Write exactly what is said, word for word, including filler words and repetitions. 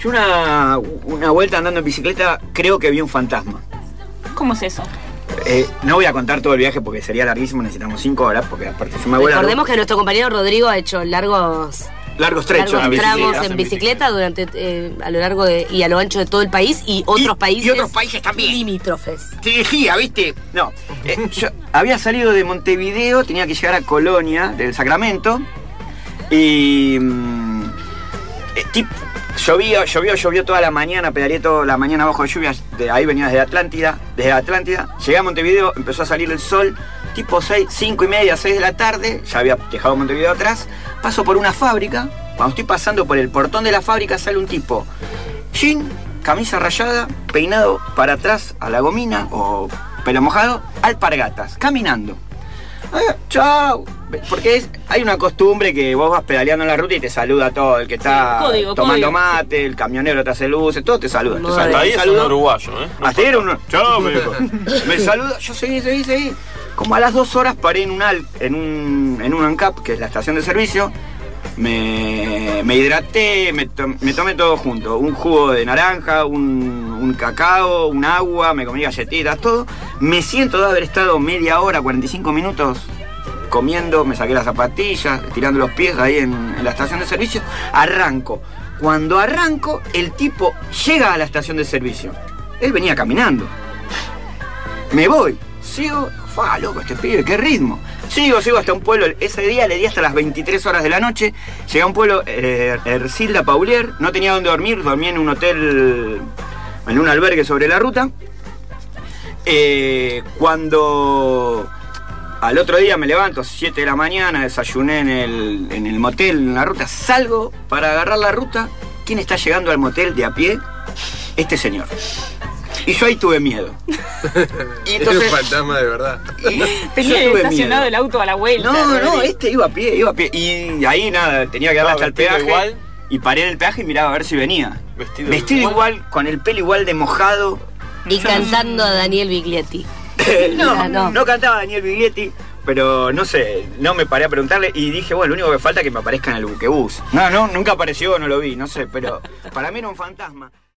Yo una, una vuelta andando en bicicleta creo que vi un fantasma. ¿Cómo es eso? Eh, no voy a contar todo el viaje porque sería larguísimo, necesitamos cinco horas, porque aparte yo me voy a... Recordemos que nuestro compañero Rodrigo ha hecho largos... Largos trechos largos en tramos bicicleta, en bicicleta durante eh, a lo largo de, y a lo ancho de todo el país y otros y, países y otros países también limítrofes. Te decía, ¿viste? No, eh, yo había salido de Montevideo, tenía que llegar a Colonia del Sacramento y mm, eh, tip, llovió, llovió, llovió toda la mañana, pedaleé toda la mañana bajo de lluvias, de ahí venía desde Atlántida, desde Atlántida, llegué a Montevideo, empezó a salir el sol, tipo seis, cinco y media, seis de la tarde, ya había dejado Montevideo atrás, paso por una fábrica, cuando estoy pasando por el portón de la fábrica sale un tipo, jean, camisa rayada, peinado para atrás a la gomina o pelo mojado, alpargatas, caminando. Ah, chao, porque es, hay una costumbre que vos vas pedaleando en la ruta y te saluda todo, el que está sí, código, tomando código. mate, el camionero te hace luces, todo te saluda. No, te saluda, Hasta ahí te es saluda. un uruguayo, ¿eh? No Hasta ahí era falta. uno. Chao, me dijo. Me saluda, yo seguí, seguí, seguí. Como a las dos horas paré en un al, en un, en un ANCAP, que es la estación de servicio. Me, me hidraté, me, to, me tomé todo junto. Un jugo de naranja, un, un cacao, un agua, me comí galletitas, todo. Me siento de haber estado media hora, cuarenta y cinco minutos comiendo, me saqué las zapatillas, tirando los pies ahí en, en la estación de servicio. Arranco. Cuando arranco, el tipo llega a la estación de servicio. Él venía caminando. Me voy, sigo, fa, loco, este pibe, qué ritmo. Sigo, sigo hasta un pueblo, ese día le di hasta las veintitrés horas de la noche. Llegué a un pueblo, eh, Ercilda Paulier, no tenía dónde dormir, dormí en un hotel, en un albergue sobre la ruta. Eh, cuando al otro día me levanto, siete de la mañana, desayuné en el, en el motel, en la ruta, salgo para agarrar la ruta. ¿Quién está llegando al motel de a pie? Este señor. Y yo ahí tuve miedo. Y entonces, es un fantasma de verdad. y yo Tenía tuve estacionado miedo. el auto a la vuelta. No, no, Rodrigo. este iba a pie, iba a pie. Y ahí nada, tenía que darle No, hasta el vestido peaje. igual. Y paré en el peaje y miraba a ver si venía. Vestido Vestido igual. igual, con el pelo igual de mojado. Y cantando a Daniel Biglietti. no, no. no cantaba Daniel Biglietti, pero no sé, no me paré a preguntarle y dije, bueno, lo único que falta es que me aparezca en el buquebús. No, no, nunca apareció, no lo vi, no sé, pero para mí era un fantasma.